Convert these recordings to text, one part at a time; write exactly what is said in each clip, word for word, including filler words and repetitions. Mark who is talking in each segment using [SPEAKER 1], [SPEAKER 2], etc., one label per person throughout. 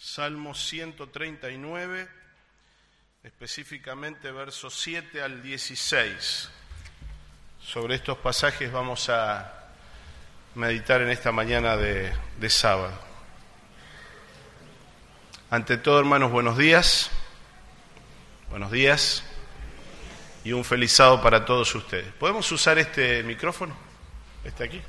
[SPEAKER 1] Salmo ciento treinta y nueve, específicamente versos siete al dieciséis. Sobre estos pasajes vamos a meditar en esta mañana de, de sábado. Ante todo, hermanos, buenos días. Buenos días. Y un feliz sábado para todos ustedes. ¿Podemos usar este micrófono? ¿Está aquí?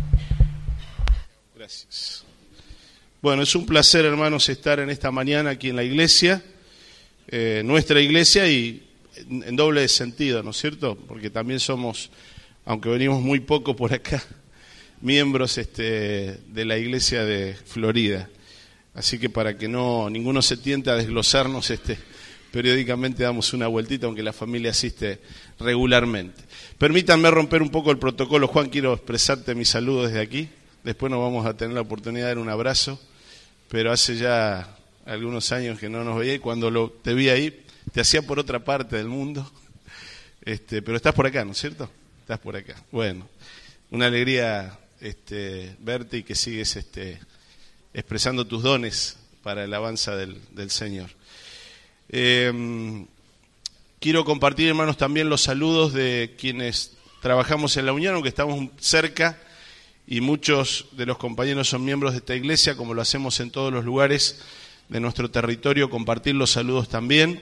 [SPEAKER 1] Gracias. Bueno, es un placer, hermanos, estar en esta mañana aquí en la iglesia, eh, nuestra iglesia, y en, en doble sentido, ¿no es cierto? Porque también somos, aunque venimos muy poco por acá, miembros este, de la iglesia de Florida. Así que para que no ninguno se tiente a desglosarnos, este, periódicamente damos una vueltita, aunque la familia asiste regularmente. Permítanme romper un poco el protocolo. Juan, quiero expresarte mis saludos desde aquí. Después nos vamos a tener la oportunidad de dar un abrazo, pero hace ya algunos años que no nos veía y cuando lo, te vi ahí, te hacía por otra parte del mundo, este, pero estás por acá, ¿no es cierto? Estás por acá. Bueno, una alegría este, verte y que sigues este, expresando tus dones para el alabanza del, del Señor. Eh, quiero compartir, hermanos, también los saludos de quienes trabajamos en la Unión, aunque estamos cerca, y muchos de los compañeros son miembros de esta iglesia, como lo hacemos en todos los lugares de nuestro territorio, compartir los saludos también.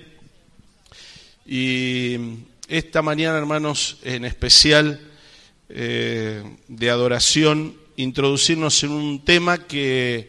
[SPEAKER 1] Y esta mañana, hermanos, en especial eh, de adoración, introducirnos en un tema que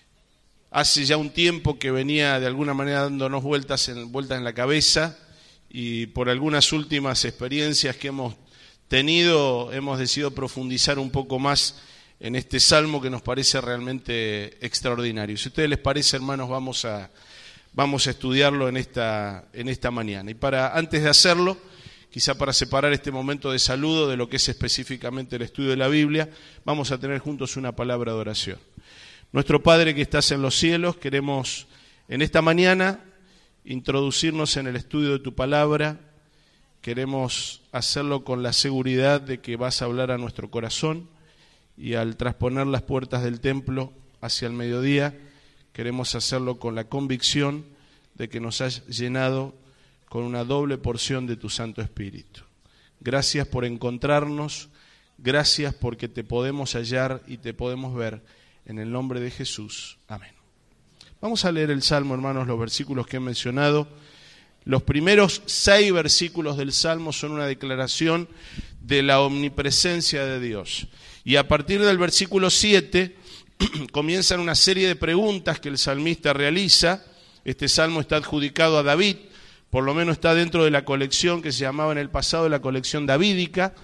[SPEAKER 1] hace ya un tiempo que venía de alguna manera dándonos vueltas en, vueltas en la cabeza, y por algunas últimas experiencias que hemos tenido, hemos decidido profundizar un poco más en este salmo que nos parece realmente extraordinario. Si a ustedes les parece, hermanos, vamos a, vamos a estudiarlo en esta, en esta mañana. Y para antes de hacerlo, quizá para separar este momento de saludo de lo que es específicamente el estudio de la Biblia, vamos a tener juntos una palabra de oración. Nuestro Padre que estás en los cielos, queremos en esta mañana introducirnos en el estudio de tu palabra. Queremos hacerlo con la seguridad de que vas a hablar a nuestro corazón, y al trasponer las puertas del templo hacia el mediodía, queremos hacerlo con la convicción de que nos has llenado con una doble porción de tu Santo Espíritu. Gracias por encontrarnos, gracias porque te podemos hallar y te podemos ver, en el nombre de Jesús. Amén. Vamos a leer el Salmo, hermanos, los versículos que he mencionado. Los primeros seis versículos del Salmo son una declaración de la omnipresencia de Dios. Y a partir del versículo siete comienzan una serie de preguntas que el salmista realiza. Este salmo está adjudicado a David, por lo menos está dentro de la colección que se llamaba en el pasado la colección davídica,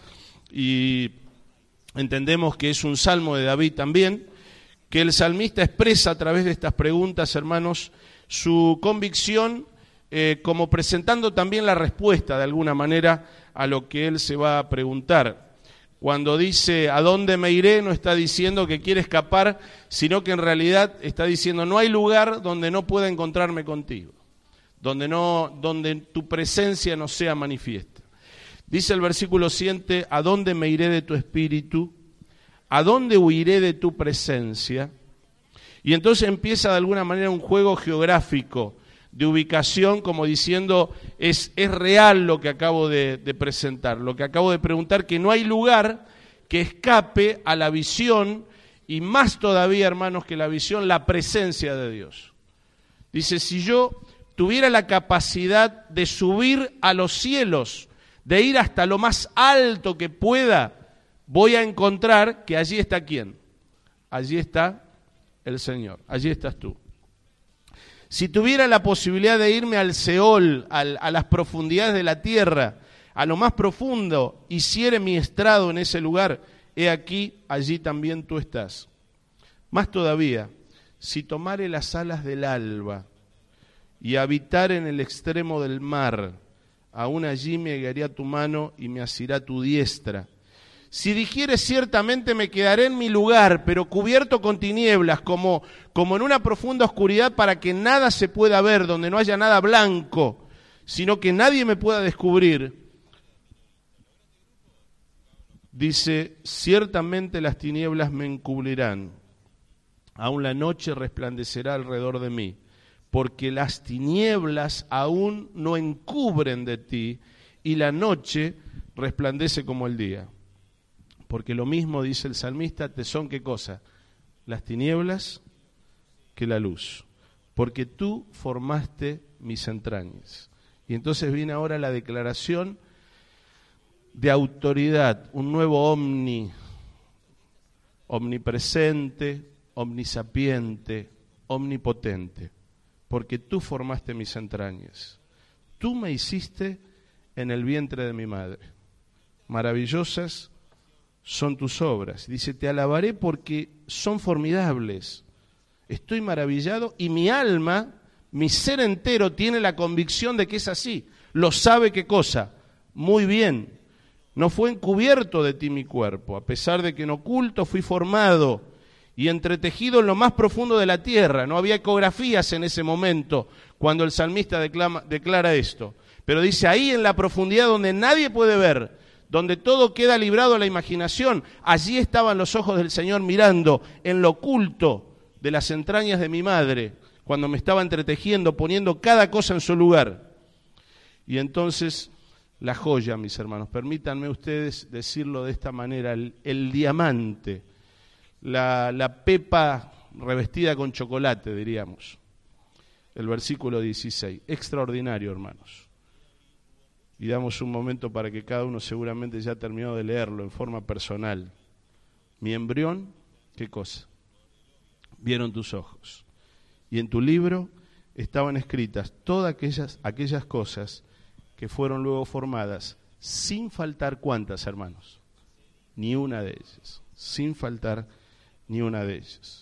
[SPEAKER 1] y entendemos que es un salmo de David también, que el salmista expresa a través de estas preguntas, hermanos, su convicción, Eh, como presentando también la respuesta de alguna manera a lo que él se va a preguntar. Cuando dice ¿a dónde me iré?, no está diciendo que quiere escapar, sino que en realidad está diciendo no hay lugar donde no pueda encontrarme contigo, donde, no, donde tu presencia no sea manifiesta. Dice el versículo siete, ¿a dónde me iré de tu espíritu? ¿A dónde huiré de tu presencia? Y entonces empieza de alguna manera un juego geográfico de ubicación, como diciendo, es, es real lo que acabo de, de presentar, lo que acabo de preguntar, que no hay lugar que escape a la visión, y más todavía, hermanos, que la visión, la presencia de Dios. Dice, si yo tuviera la capacidad de subir a los cielos, de ir hasta lo más alto que pueda, voy a encontrar que allí está ¿quién? Allí está el Señor, allí estás tú. Si tuviera la posibilidad de irme al Seol, al, a las profundidades de la tierra, a lo más profundo, hiciere mi estrado en ese lugar, he aquí, allí también tú estás. Más todavía, si tomare las alas del alba y habitar en el extremo del mar, aún allí me guiaría tu mano y me asirá tu diestra. Si dijere ciertamente me quedaré en mi lugar, pero cubierto con tinieblas, como, como en una profunda oscuridad, para que nada se pueda ver, donde no haya nada blanco, sino que nadie me pueda descubrir. Dice, ciertamente las tinieblas me encubrirán, aún la noche resplandecerá alrededor de mí, porque las tinieblas aún no encubren de ti, y la noche resplandece como el día. Porque lo mismo, dice el salmista, te son ¿qué cosa? Las tinieblas que la luz. Porque tú formaste mis entrañas. Y entonces viene ahora la declaración de autoridad, un nuevo omni, omnipresente, omnisapiente, omnipotente. Porque tú formaste mis entrañas. Tú me hiciste en el vientre de mi madre. Maravillosas son tus obras. Dice, te alabaré porque son formidables. Estoy maravillado y mi alma, mi ser entero tiene la convicción de que es así. Lo sabe qué cosa. Muy bien. No fue encubierto de ti mi cuerpo, a pesar de que en oculto fui formado y entretejido en lo más profundo de la tierra. No había ecografías en ese momento cuando el salmista declama, declara esto. Pero dice, ahí en la profundidad donde nadie puede ver, donde todo queda librado a la imaginación, allí estaban los ojos del Señor mirando en lo oculto de las entrañas de mi madre, cuando me estaba entretejiendo, poniendo cada cosa en su lugar. Y entonces, la joya, mis hermanos, permítanme ustedes decirlo de esta manera, el, el diamante, la, la pepa revestida con chocolate, diríamos. El versículo dieciséis, extraordinario, hermanos. Y damos un momento para que cada uno seguramente ya ha terminado de leerlo en forma personal. Mi embrión, ¿qué cosa? Vieron tus ojos. Y en tu libro estaban escritas todas aquellas, aquellas cosas que fueron luego formadas, sin faltar ¿cuántas, hermanos? Ni una de ellas. Sin faltar ni una de ellas.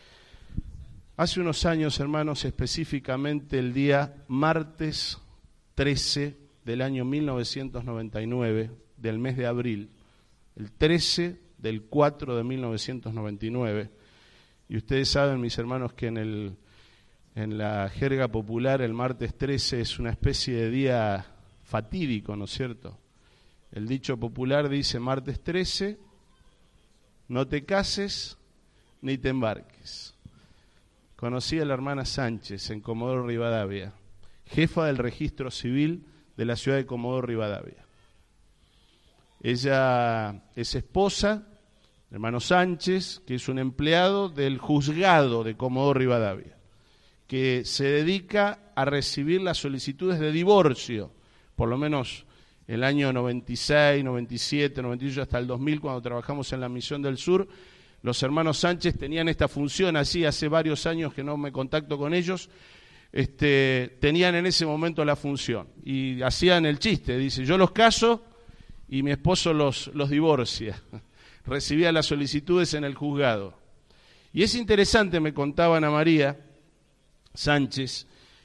[SPEAKER 1] Hace unos años, hermanos, específicamente el día martes trece del año mil novecientos noventa y nueve, del mes de abril, el trece del cuatro de mil novecientos noventa y nueve, y ustedes saben, mis hermanos, que en, el, en la jerga popular el martes trece es una especie de día fatídico, ¿no es cierto? El dicho popular dice, martes trece, no te cases ni te embarques. Conocí a la hermana Sánchez en Comodoro Rivadavia, jefa del registro civil de la ciudad de Comodoro Rivadavia. Ella es esposa del hermano Sánchez, que es un empleado del juzgado de Comodoro Rivadavia, que se dedica a recibir las solicitudes de divorcio, por lo menos el año noventa y seis, noventa y siete, noventa y ocho, hasta el dos mil, cuando trabajamos en la Misión del Sur, los hermanos Sánchez tenían esta función, así hace varios años que no me contacto con ellos, Este, tenían en ese momento la función y hacían el chiste, dice, yo los caso y mi esposo los, los divorcia. Recibía las solicitudes en el juzgado. Y es interesante, me contaba Ana María Sánchez,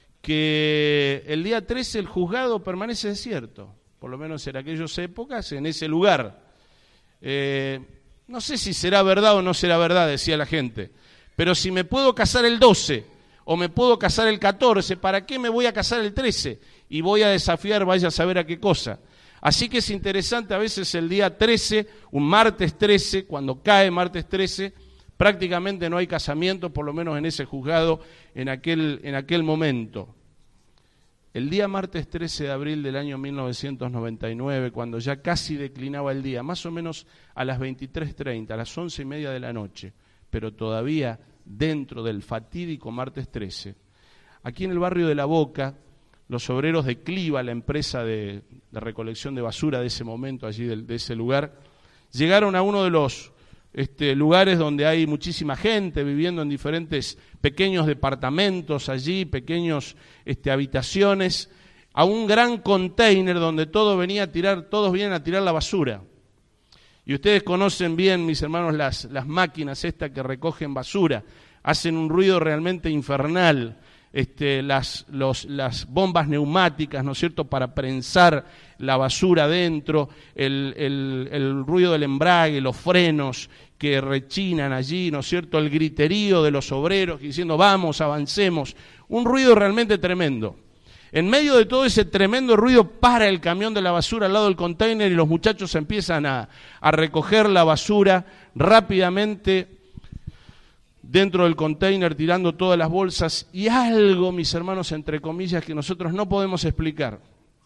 [SPEAKER 1] que el día trece el juzgado permanece desierto, por lo menos en aquellas épocas, en ese lugar. Eh, no sé si será verdad o no será verdad, decía la gente, pero si me puedo casar el doce, o me puedo casar el catorce, ¿para qué me voy a casar el trece? Y voy a desafiar, vaya a saber a qué cosa. Así que es interesante a veces el día trece, un martes trece, cuando cae martes trece, prácticamente no hay casamiento, por lo menos en ese juzgado, en aquel, en aquel momento. El día martes trece de abril del año mil novecientos noventa y nueve, cuando ya casi declinaba el día, más o menos a las veintitrés treinta, a las once y media de la noche, pero todavía dentro del fatídico martes trece, aquí en el barrio de La Boca, los obreros de Cliva, la empresa de, de recolección de basura de ese momento, allí de, de ese lugar, llegaron a uno de los este, lugares donde hay muchísima gente viviendo en diferentes pequeños departamentos allí, pequeños este, habitaciones, a un gran container donde todo venía a tirar, todos vienen a tirar la basura. Y ustedes conocen bien, mis hermanos, las, las máquinas estas que recogen basura, hacen un ruido realmente infernal, este, las, los, las bombas neumáticas, ¿no es cierto?, para prensar la basura dentro, el, el, el ruido del embrague, los frenos que rechinan allí, ¿no es cierto?, el griterío de los obreros diciendo vamos, avancemos, un ruido realmente tremendo. En medio de todo ese tremendo ruido para el camión de la basura al lado del container y los muchachos empiezan a, a recoger la basura rápidamente. dentro del container tirando todas las bolsas, y algo, mis hermanos, entre comillas, que nosotros no podemos explicar,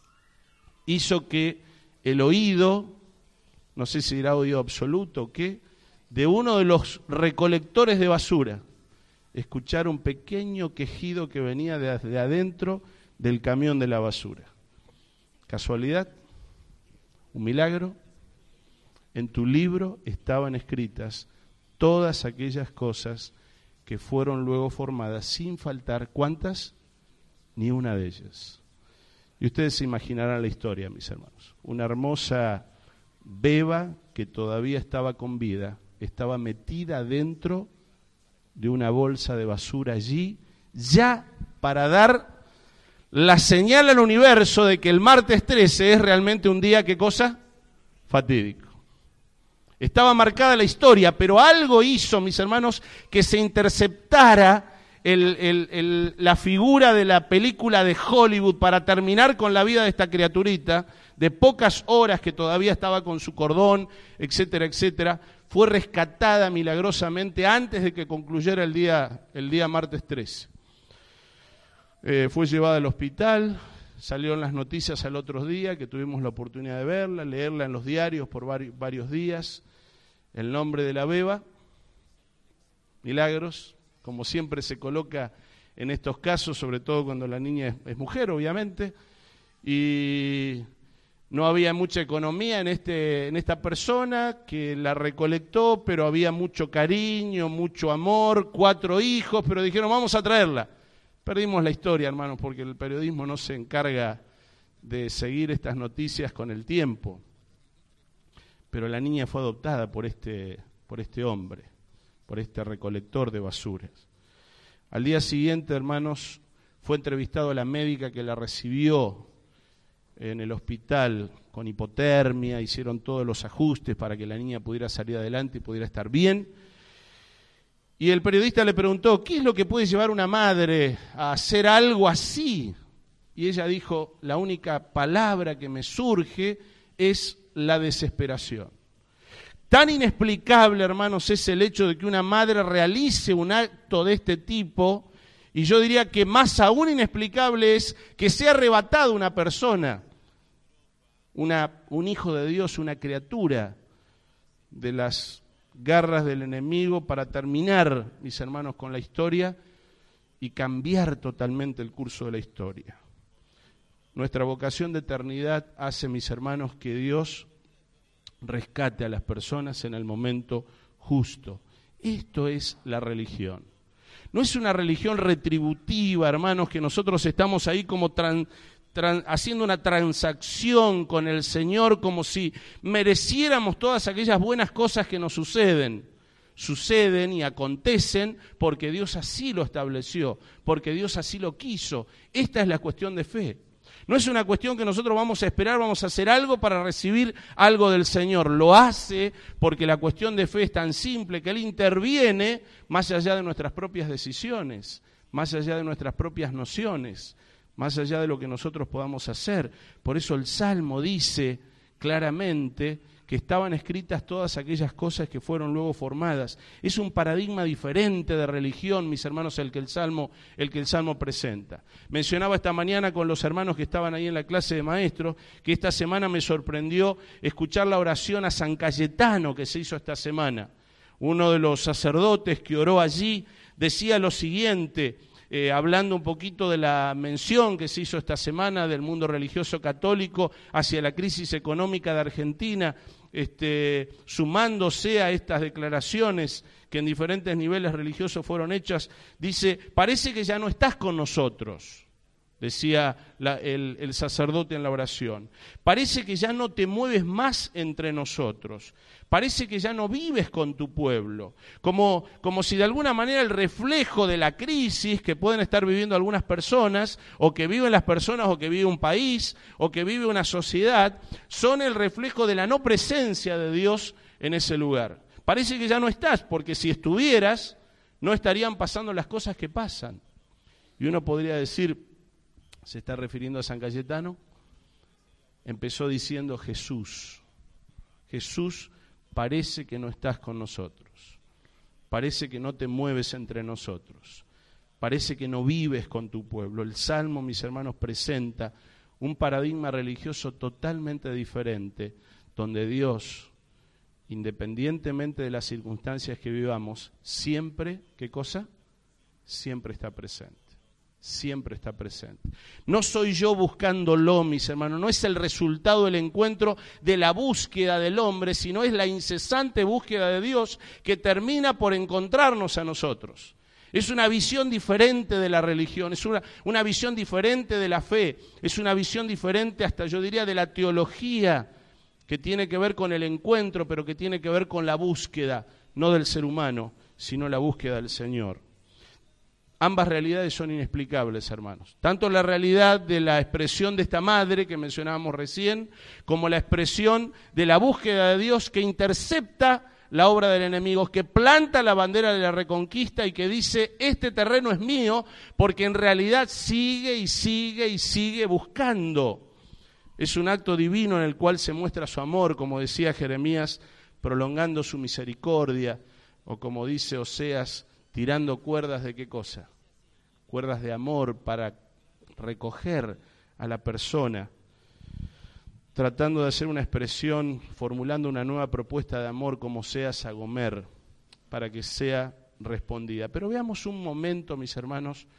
[SPEAKER 1] hizo que el oído, no sé si era oído absoluto o qué, de uno de los recolectores de basura, escuchar un pequeño quejido que venía desde adentro del camión de la basura. ¿Casualidad? ¿Un milagro? En tu libro estaban escritas todas aquellas cosas que fueron luego formadas sin faltar, ¿cuántas? Ni una de ellas. Y ustedes se imaginarán la historia, mis hermanos. Una hermosa beba que todavía estaba con vida, estaba metida dentro de una bolsa de basura allí, ya para dar la señal al universo de que el martes trece es realmente un día, ¿qué cosa? Fatídico. Estaba marcada la historia, pero algo hizo, mis hermanos, que se interceptara el, el, el, la figura de la película de Hollywood para terminar con la vida de esta criaturita, de pocas horas que todavía estaba con su cordón, etcétera, etcétera. Fue rescatada milagrosamente antes de que concluyera el día, el día martes trece. Eh, fue llevada al hospital, salieron las noticias al otro día, que tuvimos la oportunidad de verla, leerla en los diarios por vari, varios días. El nombre de la beba, Milagros, como siempre se coloca en estos casos, sobre todo cuando la niña es, es mujer, obviamente, y no había mucha economía en, este, en esta persona que la recolectó, pero había mucho cariño, mucho amor, cuatro hijos, pero dijeron, vamos a traerla. Perdimos la historia, hermanos, porque el periodismo no se encarga de seguir estas noticias con el tiempo. Pero la niña fue adoptada por este, por este hombre, por este recolector de basuras. Al día siguiente, hermanos, fue entrevistado a la médica que la recibió en el hospital con hipotermia, hicieron todos los ajustes para que la niña pudiera salir adelante y pudiera estar bien. Y el periodista le preguntó, ¿qué es lo que puede llevar una madre a hacer algo así? Y ella dijo, la única palabra que me surge es la desesperación. Tan inexplicable, hermanos, es el hecho de que una madre realice un acto de este tipo, y yo diría que más aún inexplicable es que sea arrebatado una persona, una, un hijo de Dios, una criatura, de las garras del enemigo para terminar, mis hermanos, con la historia y cambiar totalmente el curso de la historia. Nuestra vocación de eternidad hace, mis hermanos, que Dios rescate a las personas en el momento justo. Esto es la religión. No es una religión retributiva, hermanos, que nosotros estamos ahí como tran, tran, haciendo una transacción con el Señor como si mereciéramos todas aquellas buenas cosas que nos suceden. Suceden y acontecen porque Dios así lo estableció, porque Dios así lo quiso. Esta es la cuestión de fe. No es una cuestión que nosotros vamos a esperar, vamos a hacer algo para recibir algo del Señor. Lo hace porque la cuestión de fe es tan simple que Él interviene más allá de nuestras propias decisiones, más allá de nuestras propias nociones, más allá de lo que nosotros podamos hacer. Por eso el Salmo dice claramente que estaban escritas todas aquellas cosas que fueron luego formadas. Es un paradigma diferente de religión, mis hermanos, el que el Salmo, el que el Salmo presenta. Mencionaba esta mañana con los hermanos que estaban ahí en la clase de maestros, que esta semana me sorprendió escuchar la oración a San Cayetano que se hizo esta semana. Uno de los sacerdotes que oró allí decía lo siguiente, Eh, hablando un poquito de la mención que se hizo esta semana del mundo religioso católico hacia la crisis económica de Argentina, este, sumándose a estas declaraciones que en diferentes niveles religiosos fueron hechas, dice, parece que ya no estás con nosotros, decía la, el, el sacerdote en la oración, parece que ya no te mueves más entre nosotros, parece que ya no vives con tu pueblo, como, como si de alguna manera el reflejo de la crisis que pueden estar viviendo algunas personas, o que viven las personas, o que vive un país, o que vive una sociedad, son el reflejo de la no presencia de Dios en ese lugar. Parece que ya no estás, porque si estuvieras, no estarían pasando las cosas que pasan. Y uno podría decir, ¿se está refiriendo a San Cayetano? Empezó diciendo Jesús. Jesús, parece que no estás con nosotros. parece que no te mueves entre nosotros, parece que no vives con tu pueblo. El Salmo, mis hermanos, presenta un paradigma religioso totalmente diferente, donde Dios, independientemente de las circunstancias que vivamos, siempre, ¿qué cosa? Siempre está presente. Siempre está presente. No soy yo buscándolo, mis hermanos, no es el resultado del encuentro de la búsqueda del hombre, sino es la incesante búsqueda de Dios que termina por encontrarnos a nosotros. Es una visión diferente de la religión, es una, una visión diferente de la fe, es una visión diferente hasta yo diría de la teología, que tiene que ver con el encuentro, pero que tiene que ver con la búsqueda, no del ser humano, sino la búsqueda del Señor. Ambas realidades son inexplicables, hermanos. Tanto la realidad de la expresión de esta madre que mencionábamos recién, como la expresión de la búsqueda de Dios que intercepta la obra del enemigo, que planta la bandera de la reconquista y que dice, este terreno es mío, porque en realidad sigue y sigue y sigue buscando. Es un acto divino en el cual se muestra su amor, como decía Jeremías, prolongando su misericordia, o como dice Oseas, tirando cuerdas de qué cosa, cuerdas de amor para recoger a la persona, tratando de hacer una expresión, formulando una nueva propuesta de amor como Oseas a Gomer, para que sea respondida. Pero veamos un momento, mis hermanos,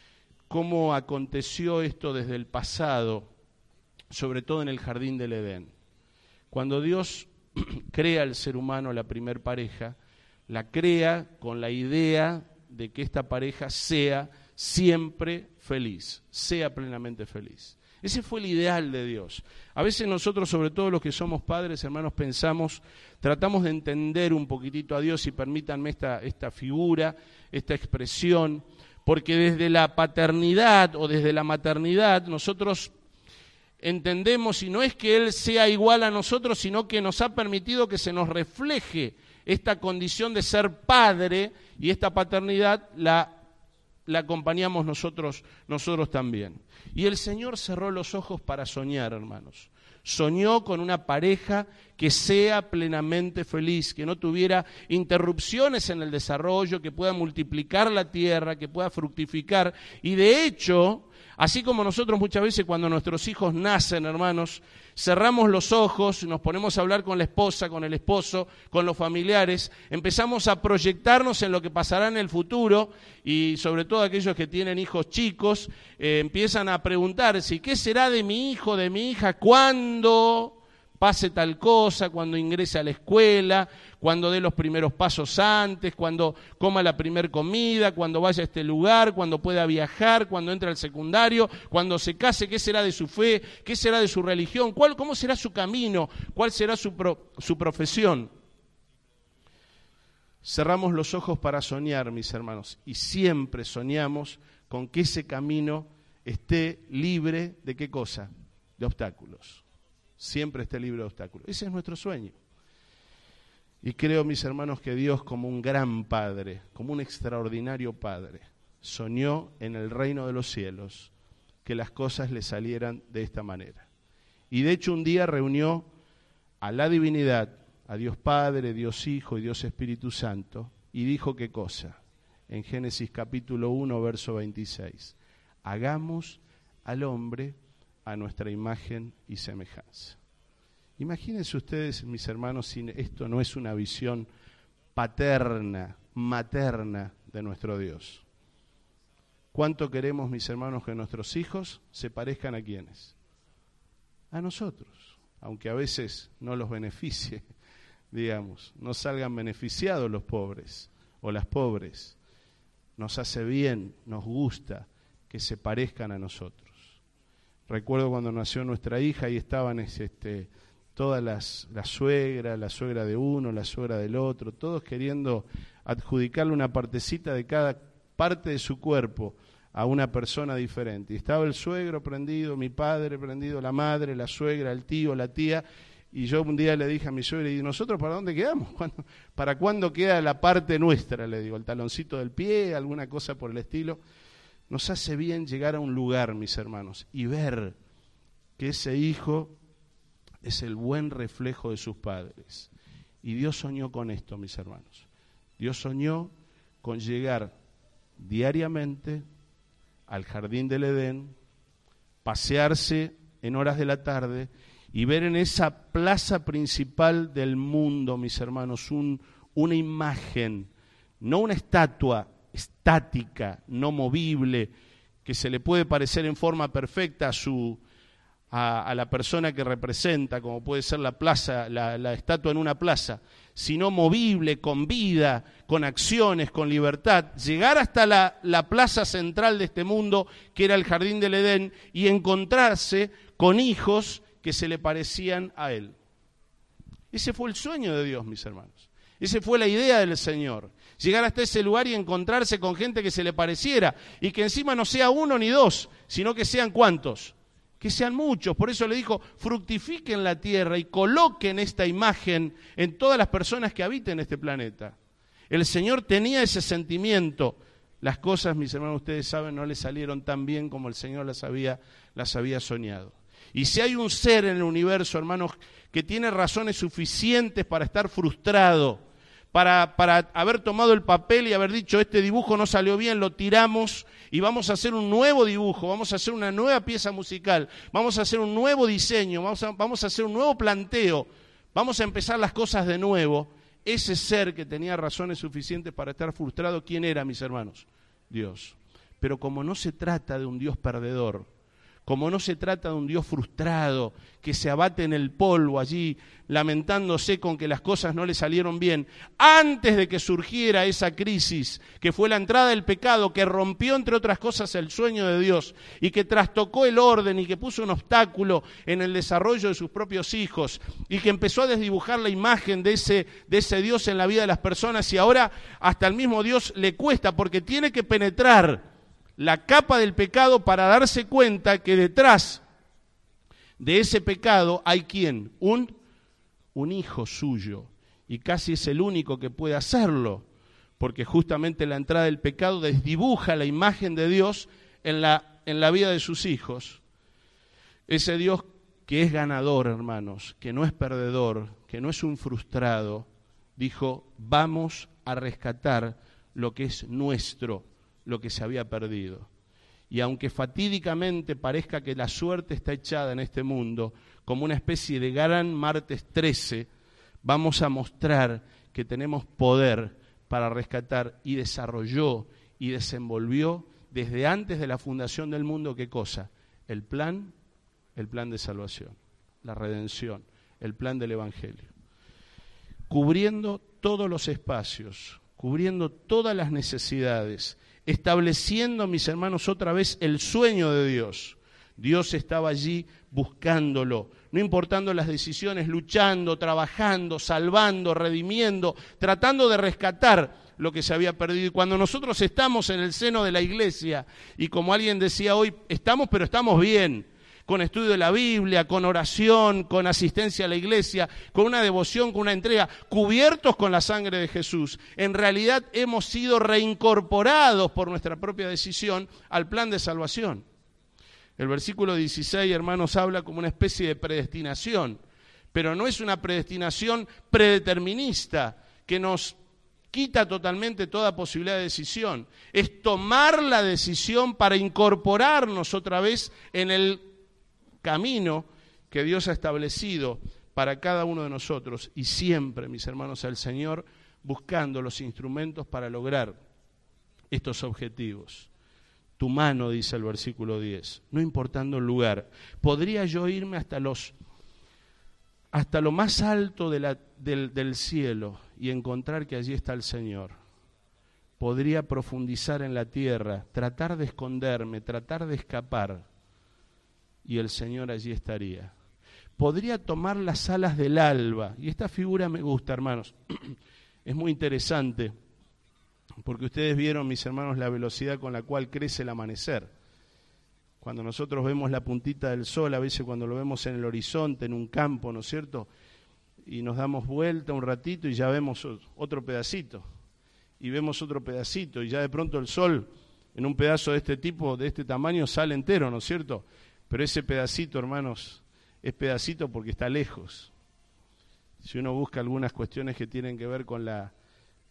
[SPEAKER 1] cómo aconteció esto desde el pasado, sobre todo en el jardín del Edén. Cuando Dios crea al ser humano, la primer pareja, la crea con la idea de que esta pareja sea siempre feliz, sea plenamente feliz. Ese fue el ideal de Dios. A veces nosotros, sobre todo los que somos padres, hermanos, pensamos, tratamos de entender un poquitito a Dios, y permítanme esta, esta figura, esta expresión, porque desde la paternidad o desde la maternidad nosotros entendemos, y no es que Él sea igual a nosotros, sino que nos ha permitido que se nos refleje esta condición de ser padre, y esta paternidad la, la acompañamos nosotros, nosotros también. Y el Señor cerró los ojos para soñar, hermanos. Soñó con una pareja que sea plenamente feliz, que no tuviera interrupciones en el desarrollo, que pueda multiplicar la tierra, que pueda fructificar. Y de hecho, así como nosotros muchas veces cuando nuestros hijos nacen, hermanos, cerramos los ojos, nos ponemos a hablar con la esposa, con el esposo, con los familiares, empezamos a proyectarnos en lo que pasará en el futuro, y sobre todo aquellos que tienen hijos chicos, eh, empiezan a preguntarse, ¿qué será de mi hijo, de mi hija, cuando pase tal cosa, cuando ingrese a la escuela, cuando dé los primeros pasos antes, cuando coma la primer comida, cuando vaya a este lugar, cuando pueda viajar, cuando entre al secundario, cuando se case? ¿Qué será de su fe? ¿Qué será de su religión? ¿Cuál, cómo será su camino? ¿Cuál será su, pro, su profesión? Cerramos los ojos para soñar, mis hermanos, y siempre soñamos con que ese camino esté libre de ¿qué cosa? De obstáculos. Siempre esté libre de obstáculos. Ese es nuestro sueño. Y creo, mis hermanos, que Dios, como un gran Padre, como un extraordinario Padre, soñó en el reino de los cielos que las cosas le salieran de esta manera. Y de hecho un día reunió a la divinidad, a Dios Padre, Dios Hijo y Dios Espíritu Santo, y dijo qué cosa, en Génesis capítulo uno, verso veintiséis, hagamos al hombre a nuestra imagen y semejanza. Imagínense ustedes, mis hermanos, si esto no es una visión paterna, materna de nuestro Dios. ¿Cuánto queremos, mis hermanos, que nuestros hijos se parezcan a quiénes? A nosotros, aunque a veces no los beneficie, digamos, no salgan beneficiados los pobres o las pobres. Nos hace bien, nos gusta que se parezcan a nosotros. Recuerdo cuando nació nuestra hija y estaban este, todas las, la suegra, la suegra de uno, la suegra del otro, todos queriendo adjudicarle una partecita de cada parte de su cuerpo a una persona diferente. Y estaba el suegro prendido, mi padre prendido, la madre, la suegra, el tío, la tía. Y yo un día le dije a mi suegra, ¿y nosotros para dónde quedamos? ¿Cuándo, ¿Para cuándo queda la parte nuestra? Le digo, el taloncito del pie, alguna cosa por el estilo. Nos hace bien llegar a un lugar, mis hermanos, y ver que ese hijo es el buen reflejo de sus padres. Y Dios soñó con esto, mis hermanos. Dios soñó con llegar diariamente al jardín del Edén, pasearse en horas de la tarde y ver en esa plaza principal del mundo, mis hermanos, un, una imagen, no una estatua estática, no movible, que se le puede parecer en forma perfecta a su a, a la persona que representa, como puede ser la plaza, la, la estatua en una plaza, sino movible, con vida, con acciones, con libertad, llegar hasta la, la plaza central de este mundo, que era el jardín del Edén, y encontrarse con hijos que se le parecían a él. Ese fue el sueño de Dios, mis hermanos. Esa fue la idea del Señor. Llegar hasta ese lugar y encontrarse con gente que se le pareciera, y que encima no sea uno ni dos, sino que sean ¿cuántos? Que sean muchos. Por eso le dijo, fructifiquen la tierra y coloquen esta imagen en todas las personas que habiten este planeta. El Señor tenía ese sentimiento. Las cosas, mis hermanos, ustedes saben, no le salieron tan bien como el Señor las había, las había soñado. Y si hay un ser en el universo, hermanos, que tiene razones suficientes para estar frustrado, para, para haber tomado el papel y haber dicho, este dibujo no salió bien, lo tiramos y vamos a hacer un nuevo dibujo, vamos a hacer una nueva pieza musical, vamos a hacer un nuevo diseño, vamos a, vamos a hacer un nuevo planteo, vamos a empezar las cosas de nuevo. Ese ser que tenía razones suficientes para estar frustrado, ¿quién era, mis hermanos? Dios. Pero como no se trata de un Dios perdedor, como no se trata de un Dios frustrado, que se abate en el polvo allí, lamentándose con que las cosas no le salieron bien, antes de que surgiera esa crisis, que fue la entrada del pecado, que rompió, entre otras cosas, el sueño de Dios, y que trastocó el orden, y que puso un obstáculo en el desarrollo de sus propios hijos, y que empezó a desdibujar la imagen de ese, de ese Dios en la vida de las personas, y ahora hasta el mismo Dios le cuesta, porque tiene que penetrar la capa del pecado para darse cuenta que detrás de ese pecado hay ¿quién? Un, un hijo suyo, y casi es el único que puede hacerlo, porque justamente la entrada del pecado desdibuja la imagen de Dios en la, en la vida de sus hijos. Ese Dios que es ganador, hermanos, que no es perdedor, que no es un frustrado, dijo, vamos a rescatar lo que es nuestro, lo que se había perdido. Y aunque fatídicamente parezca que la suerte está echada en este mundo, como una especie de gran martes trece, vamos a mostrar que tenemos poder para rescatar, y desarrolló y desenvolvió desde antes de la fundación del mundo, ¿qué cosa? El plan, el plan de salvación, la redención, el plan del Evangelio. Cubriendo todos los espacios, cubriendo todas las necesidades, estableciendo, mis hermanos, otra vez el sueño de Dios. Dios estaba allí buscándolo, no importando las decisiones, luchando, trabajando, salvando, redimiendo, tratando de rescatar lo que se había perdido. Y cuando nosotros estamos en el seno de la iglesia, y como alguien decía hoy, estamos pero estamos bien, con estudio de la Biblia, con oración, con asistencia a la iglesia, con una devoción, con una entrega, cubiertos con la sangre de Jesús, en realidad hemos sido reincorporados por nuestra propia decisión al plan de salvación. El versículo dieciséis, hermanos, habla como una especie de predestinación, pero no es una predestinación predeterminista que nos quita totalmente toda posibilidad de decisión. Es tomar la decisión para incorporarnos otra vez en el camino que Dios ha establecido para cada uno de nosotros, y siempre, mis hermanos, al Señor buscando los instrumentos para lograr estos objetivos. Tu mano, dice el versículo diez, no importando el lugar. Podría yo irme hasta los hasta lo más alto de la, del, del cielo y encontrar que allí está el Señor. Podría profundizar en la tierra, tratar de esconderme, tratar de escapar, y el Señor allí estaría. Podría tomar las alas del alba, y esta figura me gusta, hermanos, es muy interesante, porque ustedes vieron, mis hermanos, la velocidad con la cual crece el amanecer. Cuando nosotros vemos la puntita del sol, a veces cuando lo vemos en el horizonte, en un campo, ¿no es cierto?, y nos damos vuelta un ratito y ya vemos otro pedacito, y vemos otro pedacito, y ya de pronto el sol, en un pedazo de este tipo, de este tamaño, sale entero, ¿no es cierto?, pero ese pedacito, hermanos, es pedacito porque está lejos. Si uno busca algunas cuestiones que tienen que ver con la,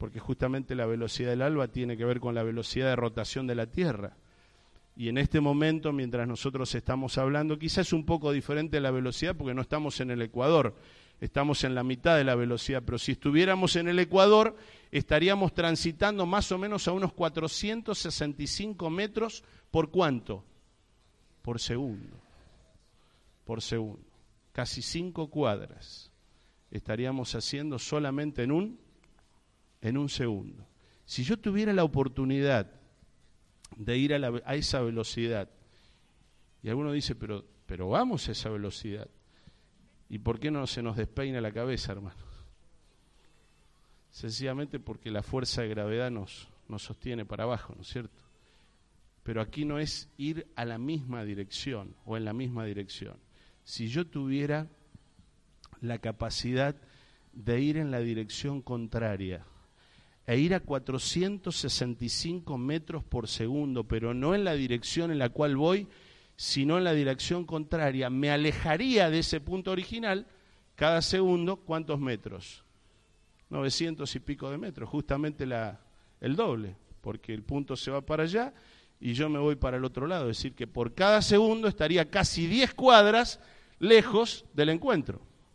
[SPEAKER 1] porque justamente la velocidad del alba tiene que ver con la velocidad de rotación de la Tierra. Y en este momento, mientras nosotros estamos hablando, quizás es un poco diferente la velocidad porque no estamos en el Ecuador, estamos en la mitad de la velocidad, pero si estuviéramos en el Ecuador, estaríamos transitando más o menos a unos cuatrocientos sesenta y cinco metros por ¿cuánto? Por segundo. Por segundo. Casi cinco cuadras estaríamos haciendo solamente en un, en un segundo. Si yo tuviera la oportunidad de ir a, la, a esa velocidad, y alguno dice, pero, pero vamos a esa velocidad, ¿y por qué no se nos despeina la cabeza, hermano? Sencillamente porque la fuerza de gravedad nos, nos sostiene para abajo, ¿no es cierto? Pero aquí no es ir a la misma dirección o en la misma dirección. Si yo tuviera la capacidad de ir en la dirección contraria e ir a cuatrocientos sesenta y cinco metros por segundo, pero no en la dirección en la cual voy, sino en la dirección contraria, me alejaría de ese punto original cada segundo, ¿cuántos metros? novecientos y pico de metros, justamente la, el doble, porque el punto se va para allá y yo me voy para el otro lado, es decir, que por cada segundo estaría casi diez cuadras lejos del encuentro.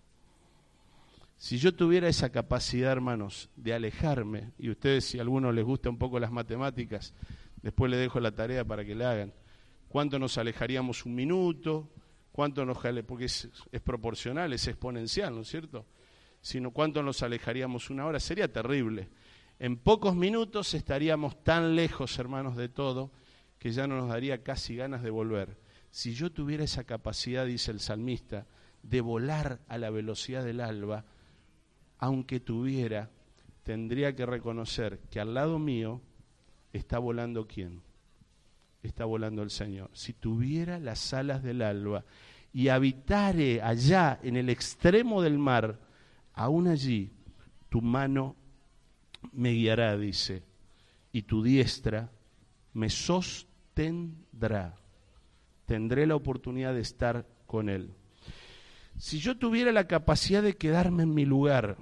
[SPEAKER 1] Si yo tuviera esa capacidad, hermanos, de alejarme, y ustedes, si a alguno les gusta un poco las matemáticas, después les dejo la tarea para que la hagan, ¿cuánto nos alejaríamos un minuto? ¿Cuánto nos ale... Porque es, es proporcional, es exponencial, ¿no es cierto? Sino cuánto nos alejaríamos una hora, sería terrible. En pocos minutos estaríamos tan lejos, hermanos, de todo, que ya no nos daría casi ganas de volver. Si yo tuviera esa capacidad, dice el salmista, de volar a la velocidad del alba, aunque tuviera, tendría que reconocer que al lado mío está volando ¿quién? Está volando el Señor. Si tuviera las alas del alba y habitare allá en el extremo del mar, aún allí tu mano me guiará, dice, y tu diestra me sostendrá. Tendré la oportunidad de estar con Él. Si yo tuviera la capacidad de quedarme en mi lugar,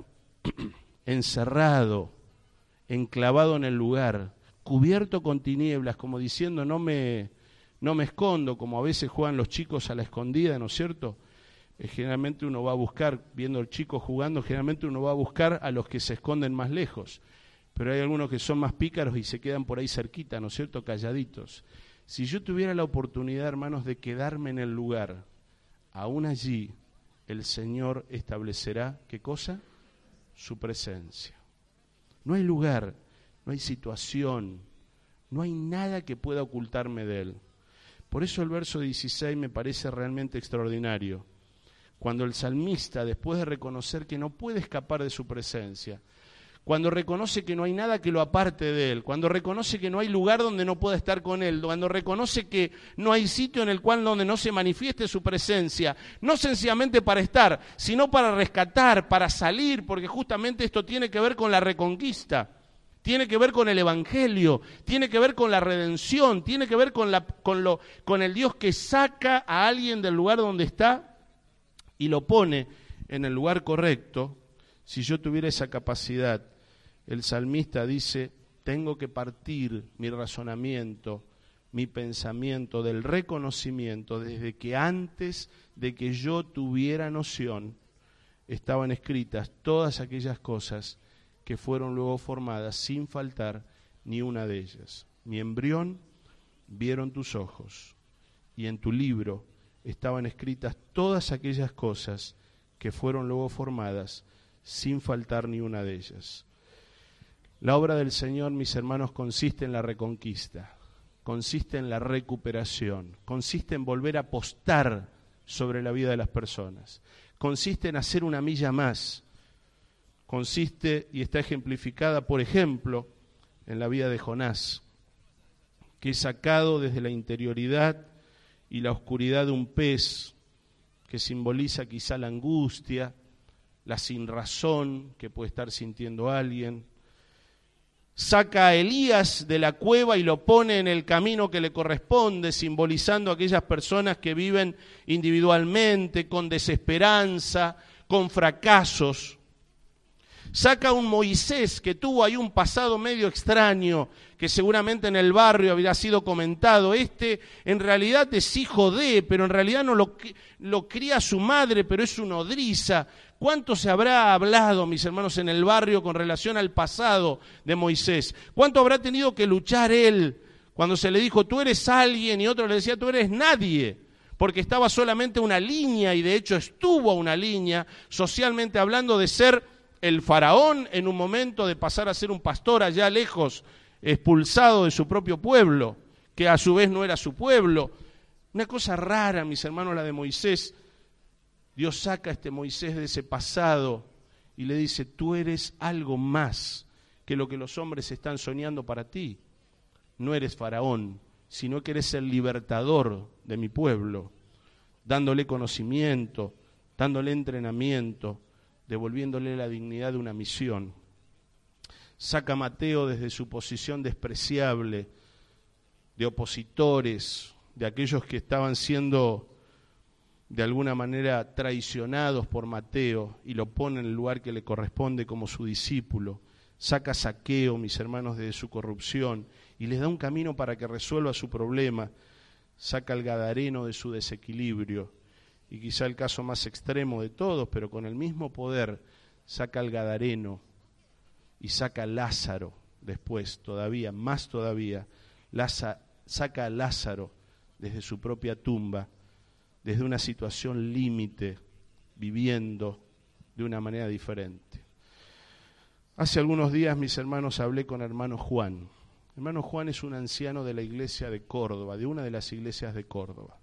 [SPEAKER 1] encerrado, enclavado en el lugar, cubierto con tinieblas, como diciendo no me, no me escondo, como a veces juegan los chicos a la escondida, ¿no es cierto? Eh, generalmente uno va a buscar, viendo al chico jugando, generalmente uno va a buscar a los que se esconden más lejos, pero hay algunos que son más pícaros y se quedan por ahí cerquita, ¿no es cierto?, calladitos. Si yo tuviera la oportunidad, hermanos, de quedarme en el lugar, aún allí el Señor establecerá, ¿qué cosa? Su presencia. No hay lugar, no hay situación, no hay nada que pueda ocultarme de Él. Por eso el verso dieciséis me parece realmente extraordinario. Cuando el salmista, después de reconocer que no puede escapar de su presencia, cuando reconoce que no hay nada que lo aparte de Él, cuando reconoce que no hay lugar donde no pueda estar con Él, cuando reconoce que no hay sitio en el cual donde no se manifieste su presencia, no sencillamente para estar, sino para rescatar, para salir, porque justamente esto tiene que ver con la reconquista, tiene que ver con el Evangelio, tiene que ver con la redención, tiene que ver con, la, con, lo, con el Dios que saca a alguien del lugar donde está y lo pone en el lugar correcto. Si yo tuviera esa capacidad, el salmista dice, tengo que partir mi razonamiento, mi pensamiento del reconocimiento desde que antes de que yo tuviera noción estaban escritas todas aquellas cosas que fueron luego formadas sin faltar ni una de ellas. Mi embrión vieron tus ojos y en tu libro estaban escritas todas aquellas cosas que fueron luego formadas sin faltar ni una de ellas. La obra del Señor, mis hermanos, consiste en la reconquista, consiste en la recuperación, consiste en volver a apostar sobre la vida de las personas, consiste en hacer una milla más, consiste y está ejemplificada, por ejemplo, en la vida de Jonás, que es sacado desde la interioridad y la oscuridad de un pez, que simboliza quizá la angustia, la sinrazón que puede estar sintiendo alguien. Saca a Elías de la cueva y lo pone en el camino que le corresponde, simbolizando a aquellas personas que viven individualmente, con desesperanza, con fracasos. Saca a un Moisés que tuvo ahí un pasado medio extraño, que seguramente en el barrio habría sido comentado. Este en realidad es hijo de, pero en realidad no lo, lo cría su madre, pero es una nodriza. ¿Cuánto se habrá hablado, mis hermanos, en el barrio con relación al pasado de Moisés? ¿Cuánto habrá tenido que luchar él cuando se le dijo, tú eres alguien, y otro le decía, tú eres nadie? Porque estaba solamente una línea, y de hecho estuvo a una línea, socialmente hablando, de ser el faraón en un momento, de pasar a ser un pastor allá lejos, expulsado de su propio pueblo, que a su vez no era su pueblo. Una cosa rara, mis hermanos, la de Moisés. Dios saca a este Moisés de ese pasado y le dice, tú eres algo más que lo que los hombres están soñando para ti. No eres faraón, sino que eres el libertador de mi pueblo, dándole conocimiento, dándole entrenamiento, devolviéndole la dignidad de una misión. Saca a Mateo desde su posición despreciable, de opositores, de aquellos que estaban siendo de alguna manera traicionados por Mateo, y lo pone en el lugar que le corresponde como su discípulo. Saca a Zaqueo, mis hermanos, de su corrupción y les da un camino para que resuelva su problema. Saca al gadareno de su desequilibrio. Y quizá el caso más extremo de todos, pero con el mismo poder, saca al gadareno y saca a Lázaro después, todavía, más todavía, Laza, saca a Lázaro desde su propia tumba, desde una situación límite, viviendo de una manera diferente. Hace algunos días, mis hermanos, hablé con hermano Juan. Hermano Juan es un anciano de la iglesia de Córdoba, de una de las iglesias de Córdoba.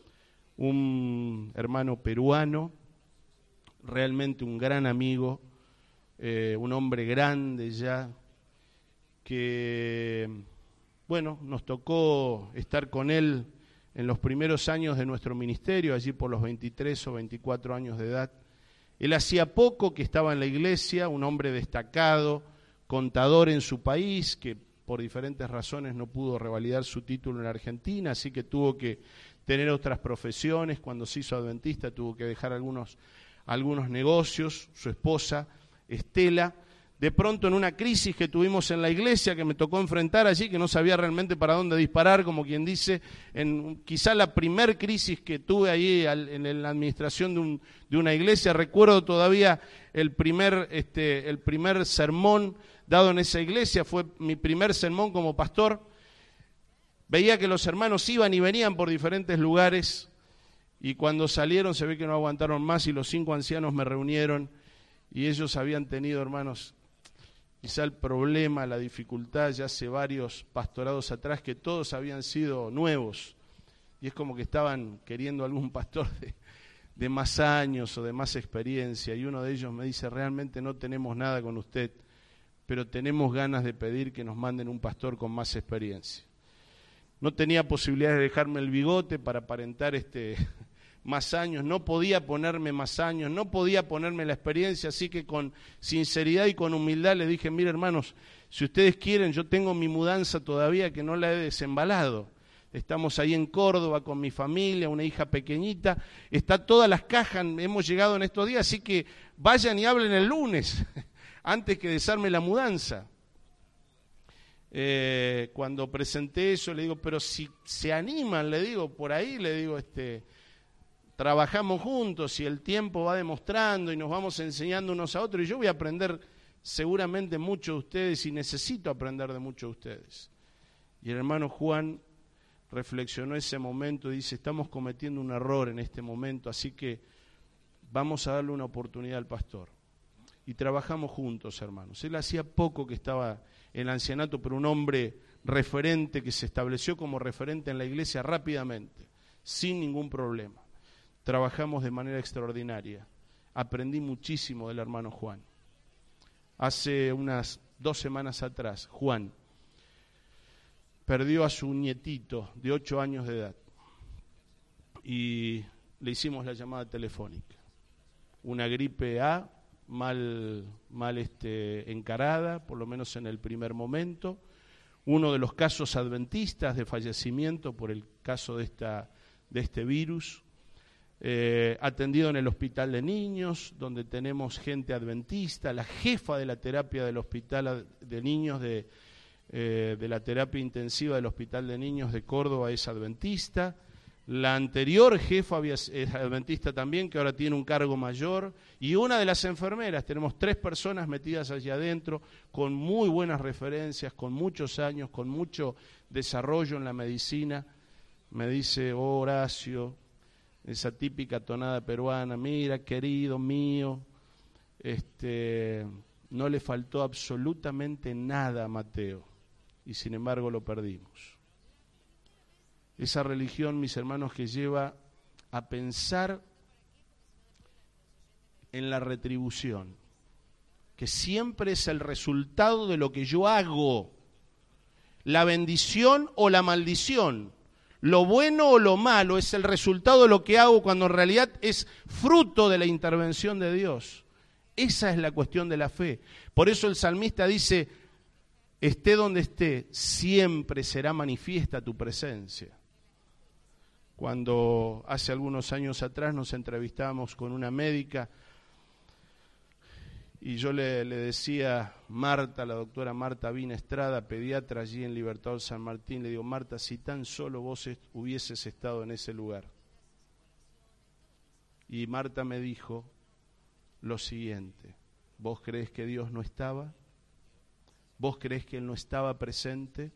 [SPEAKER 1] Un hermano peruano, realmente un gran amigo, eh, un hombre grande ya, que, bueno, nos tocó estar con él en los primeros años de nuestro ministerio, allí por los veintitrés o veinticuatro años de edad. Él hacía poco que estaba en la iglesia, un hombre destacado, contador en su país, que por diferentes razones no pudo revalidar su título en Argentina, así que tuvo que tener otras profesiones. Cuando se hizo adventista tuvo que dejar algunos, algunos negocios. Su esposa, Estela, de pronto en una crisis que tuvimos en la iglesia, que me tocó enfrentar allí, que no sabía realmente para dónde disparar, como quien dice, en quizá la primer crisis que tuve ahí en la administración de, un, de una iglesia. Recuerdo todavía el primer, este, el primer sermón dado en esa iglesia, fue mi primer sermón como pastor. Veía que los hermanos iban y venían por diferentes lugares, y cuando salieron se ve que no aguantaron más, y los cinco ancianos me reunieron, y ellos habían tenido, hermanos, quizá el problema, la dificultad ya hace varios pastorados atrás, que todos habían sido nuevos, y es como que estaban queriendo algún pastor de, de más años o de más experiencia, y uno de ellos me dice, realmente no tenemos nada con usted, pero tenemos ganas de pedir que nos manden un pastor con más experiencia. No tenía posibilidad de dejarme el bigote para aparentar este, más años, no podía ponerme más años, no podía ponerme la experiencia, así que con sinceridad y con humildad le dije, mire hermanos, si ustedes quieren, yo tengo mi mudanza todavía que no la he desembalado. Estamos ahí en Córdoba con mi familia, una hija pequeñita, está todas las cajas, hemos llegado en estos días, así que vayan y hablen el lunes, antes que desarme la mudanza. Eh, cuando presenté eso, le digo, pero si se animan, le digo, por ahí, le digo, este, trabajamos juntos y el tiempo va demostrando y nos vamos enseñando unos a otros, y yo voy a aprender seguramente mucho de ustedes y necesito aprender de mucho de ustedes. Y el hermano Juan reflexionó ese momento y dice, estamos cometiendo un error en este momento, así que vamos a darle una oportunidad al pastor. Y trabajamos juntos, hermanos. Él hacía poco que estaba en el ancianato, pero un hombre referente que se estableció como referente en la iglesia rápidamente, sin ningún problema. Trabajamos de manera extraordinaria. Aprendí muchísimo del hermano Juan. Hace unas dos semanas atrás, Juan perdió a su nietito de ocho años de edad y le hicimos la llamada telefónica. Una gripe A, mal, mal este, encarada, por lo menos en el primer momento. Uno de los casos adventistas de fallecimiento por el caso de, esta, de este virus. eh, atendido en el hospital de niños, donde tenemos gente adventista, la jefa de la terapia del hospital de niños, de, eh, de la terapia intensiva del hospital de niños de Córdoba es adventista. La anterior jefa había, es adventista también, que ahora tiene un cargo mayor, y una de las enfermeras, tenemos tres personas metidas allí adentro, con muy buenas referencias, con muchos años, con mucho desarrollo en la medicina. Me dice, oh, Horacio, esa típica tonada peruana, mira, querido mío, este, no le faltó absolutamente nada a Mateo, y sin embargo lo perdimos. Esa religión, mis hermanos, que lleva a pensar en la retribución, que siempre es el resultado de lo que yo hago, la bendición o la maldición, lo bueno o lo malo es el resultado de lo que hago cuando en realidad es fruto de la intervención de Dios. Esa es la cuestión de la fe. Por eso el salmista dice, esté donde esté, siempre será manifiesta tu presencia. Cuando hace algunos años atrás nos entrevistamos con una médica y yo le, le decía, Marta, la doctora Marta Vina Estrada, pediatra allí en Libertador San Martín, le digo, Marta, si tan solo vos est- hubieses estado en ese lugar. Y Marta me dijo lo siguiente, ¿vos creés que Dios no estaba? ¿Vos creés que Él no estaba presente?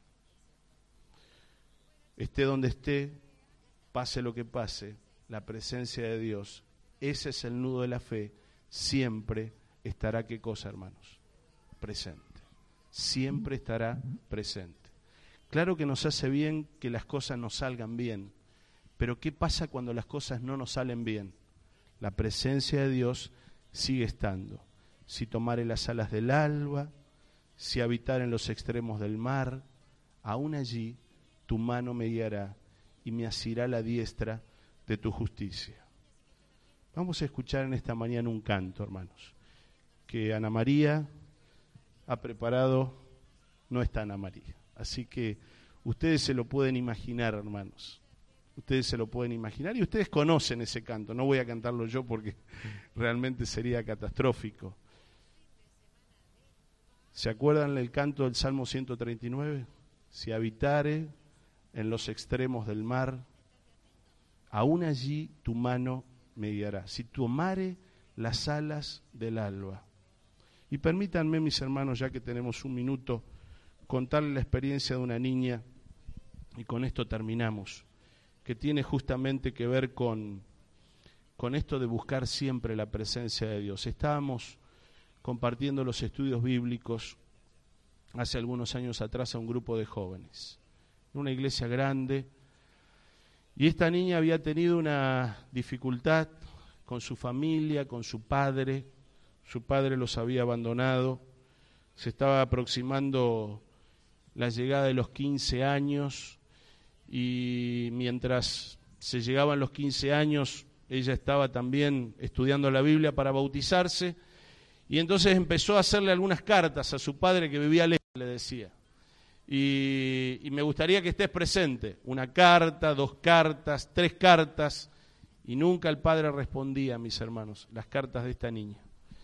[SPEAKER 1] Esté donde esté, pase lo que pase, la presencia de Dios, ese es el nudo de la fe, siempre estará, ¿qué cosa, hermanos? Presente. Siempre estará presente. Claro que nos hace bien que las cosas nos salgan bien, pero ¿qué pasa cuando las cosas no nos salen bien? La presencia de Dios sigue estando. Si tomare las alas del alba, si habitar en los extremos del mar, aún allí tu mano me guiará y me asirá la diestra de tu justicia. Vamos a escuchar en esta mañana un canto, hermanos, que Ana María ha preparado. No está Ana María, así que ustedes se lo pueden imaginar, hermanos. Ustedes se lo pueden imaginar y ustedes conocen ese canto. No voy a cantarlo yo porque realmente sería catastrófico. ¿Se acuerdan del canto del Salmo ciento treinta y nueve? Si habitare en los extremos del mar, aún allí tu mano me guiará. Si tomare las alas del alba. Y permítanme, mis hermanos, ya que tenemos un minuto, contarles la experiencia de una niña, y con esto terminamos, que tiene justamente que ver con, con esto de buscar siempre la presencia de Dios. Estábamos compartiendo los estudios bíblicos hace algunos años atrás a un grupo de jóvenes, en una iglesia grande, y esta niña había tenido una dificultad con su familia, con su padre. Su padre los había abandonado, se estaba aproximando la llegada de los quince años, y mientras se llegaban los quince años, ella estaba también estudiando la Biblia para bautizarse, y entonces empezó a hacerle algunas cartas a su padre que vivía lejos, le decía. Y, y me gustaría que estés presente, una carta, dos cartas, tres cartas, y nunca el padre respondía, mis hermanos, las cartas de esta niña.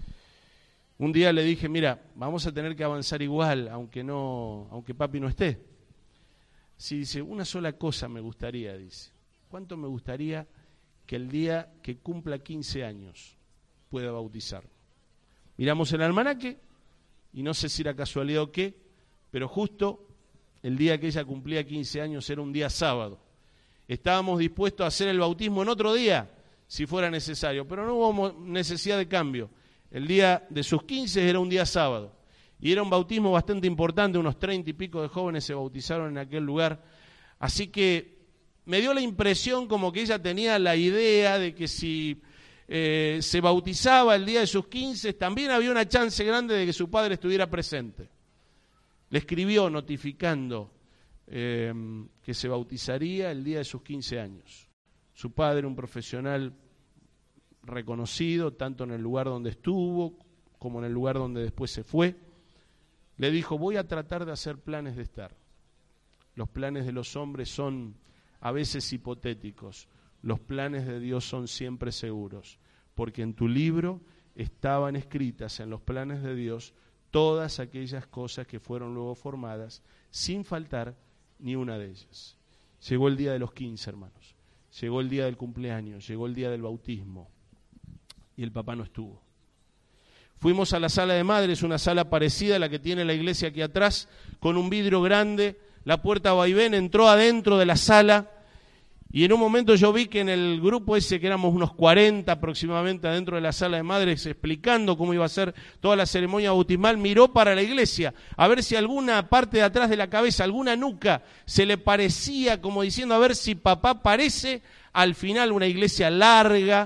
[SPEAKER 1] Un día le dije, mira, vamos a tener que avanzar igual, aunque no, aunque papi no esté. Sí, dice, una sola cosa me gustaría, dice. ¿Cuánto me gustaría que el día que cumpla quince años pueda bautizar? Miramos el almanaque, y no sé si era casualidad o qué, pero justo el día que ella cumplía quince años era un día sábado. Estábamos dispuestos a hacer el bautismo en otro día, si fuera necesario, pero no hubo necesidad de cambio. El día de sus quince era un día sábado, y era un bautismo bastante importante, unos treinta y pico de jóvenes se bautizaron en aquel lugar, así que me dio la impresión como que ella tenía la idea de que si eh, se bautizaba el día de sus quince, también había una chance grande de que su padre estuviera presente. Le escribió notificando eh, que se bautizaría el día de sus quince años. Su padre, un profesional reconocido, tanto en el lugar donde estuvo, como en el lugar donde después se fue, le dijo, voy a tratar de hacer planes de estar. Los planes de los hombres son a veces hipotéticos. los planes de Dios son siempre seguros, porque en tu libro estaban escritas en los planes de Dios todas aquellas cosas que fueron luego formadas, sin faltar ni una de ellas. Llegó el día de los quince, hermanos, llegó el día del cumpleaños, llegó el día del bautismo, y el papá no estuvo. Fuimos a la sala de madres, una sala parecida a la que tiene la iglesia aquí atrás, con un vidrio grande, la puerta vaivén, entró adentro de la sala, y en un momento yo vi que en el grupo ese, que éramos unos cuarenta aproximadamente adentro de la sala de madres, explicando cómo iba a ser toda la ceremonia bautismal, miró para la iglesia, a ver si alguna parte de atrás de la cabeza, alguna nuca, se le parecía, como diciendo, a ver si papá parece. Al final una iglesia larga,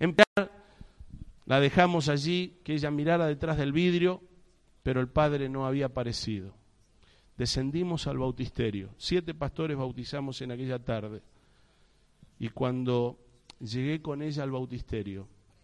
[SPEAKER 1] la dejamos allí, que ella mirara detrás del vidrio, pero el padre no había aparecido. Descendimos al bautisterio, siete pastores bautizamos en aquella tarde. Y cuando llegué con ella al bautisterio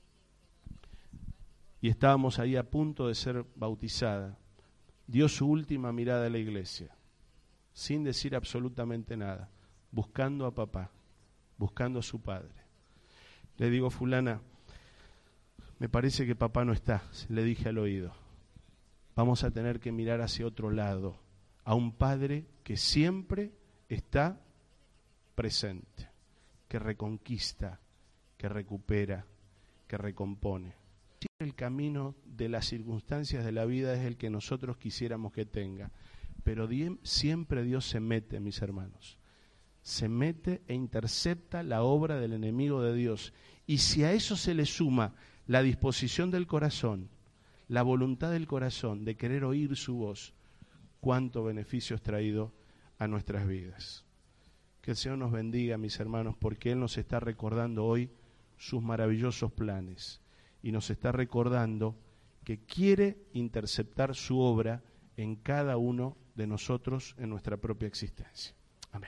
[SPEAKER 1] y estábamos ahí a punto de ser bautizada, dio su última mirada a la iglesia, sin decir absolutamente nada, buscando a papá, buscando a su padre. Le digo, fulana, me parece que papá no está, le dije al oído. Vamos a tener que mirar hacia otro lado, a un padre que siempre está presente, que reconquista, que recupera, que recompone. El camino de las circunstancias de la vida es el que nosotros quisiéramos que tenga, pero siempre Dios se mete, mis hermanos, se mete e intercepta la obra del enemigo de Dios. Y si a eso se le suma la disposición del corazón, la voluntad del corazón de querer oír su voz, cuánto beneficio es traído a nuestras vidas. Que el Señor nos bendiga, mis hermanos, porque Él nos está recordando hoy sus maravillosos planes y nos está recordando que quiere interceptar su obra en cada uno de nosotros en nuestra propia existencia. Amén.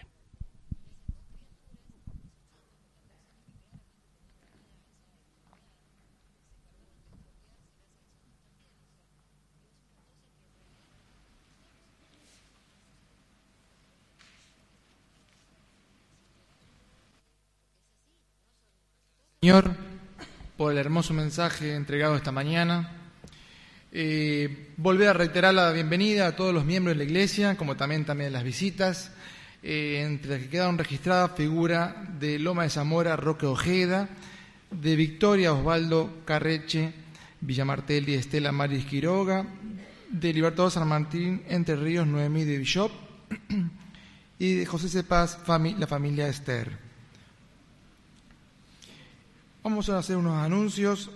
[SPEAKER 2] Señor, por el hermoso mensaje entregado esta mañana. Eh, volver a reiterar la bienvenida a todos los miembros de la iglesia, como también, también las visitas. Eh, entre las que quedaron registradas figura de Loma de Zamora, Roque Ojeda, de Victoria, Osvaldo Carreche, Villamartelli, Estela Maris Quiroga, de Libertador San Martín, Entre Ríos, Noemí de Bishop, y de José Cepaz, fami- la familia Esther. Vamos a hacer unos anuncios.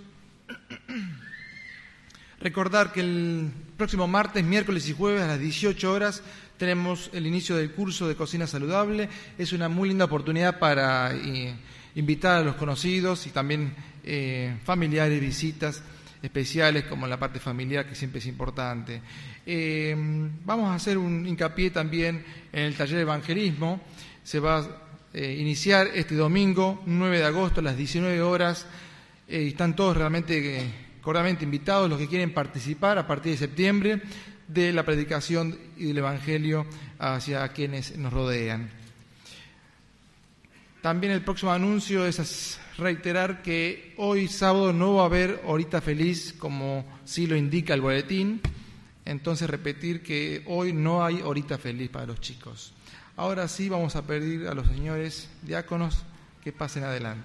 [SPEAKER 2] Recordar que el próximo martes, miércoles y jueves a las dieciocho horas tenemos el inicio del curso de cocina saludable. Es una muy linda oportunidad para eh, invitar a los conocidos y también eh, familiares, visitas especiales como la parte familiar, que siempre es importante. Eh, vamos a hacer un hincapié también en el taller de evangelismo. Se va a Eh, iniciar este domingo, nueve de agosto, a las diecinueve horas. Eh, están todos realmente eh, cordialmente invitados los que quieren participar a partir de septiembre de la predicación y del Evangelio hacia quienes nos rodean. También el próximo anuncio es reiterar que hoy sábado no va a haber horita feliz como sí lo indica el boletín. Entonces repetir que hoy no hay horita feliz para los chicos. Ahora sí vamos a pedir a los señores diáconos que pasen adelante.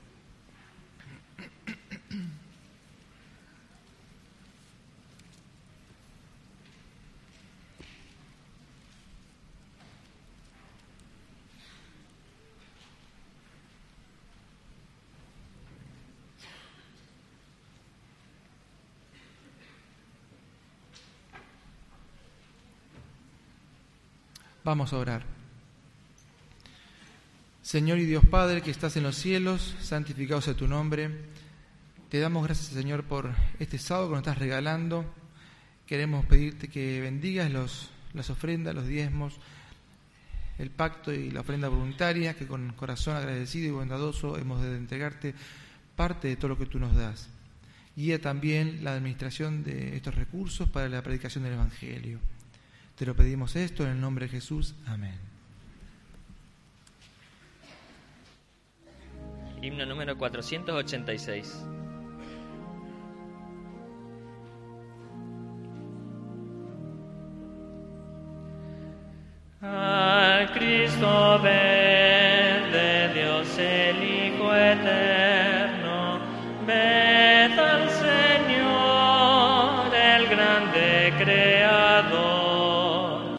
[SPEAKER 2] Vamos a orar. Señor y Dios Padre, que estás en los cielos, santificado sea tu nombre. Te damos gracias, Señor, por este sábado que nos estás regalando. Queremos pedirte que bendigas los, las ofrendas, los diezmos, el pacto y la ofrenda voluntaria, que con corazón agradecido y bondadoso hemos de entregarte parte de todo lo que tú nos das. Guía también la administración de estos recursos para la predicación del Evangelio. Te lo pedimos esto en el nombre de Jesús. Amén.
[SPEAKER 3] Himno número cuatrocientos ochenta y seis.
[SPEAKER 4] Al Cristo ved de Dios el Hijo eterno, ved al Señor el grande Creador.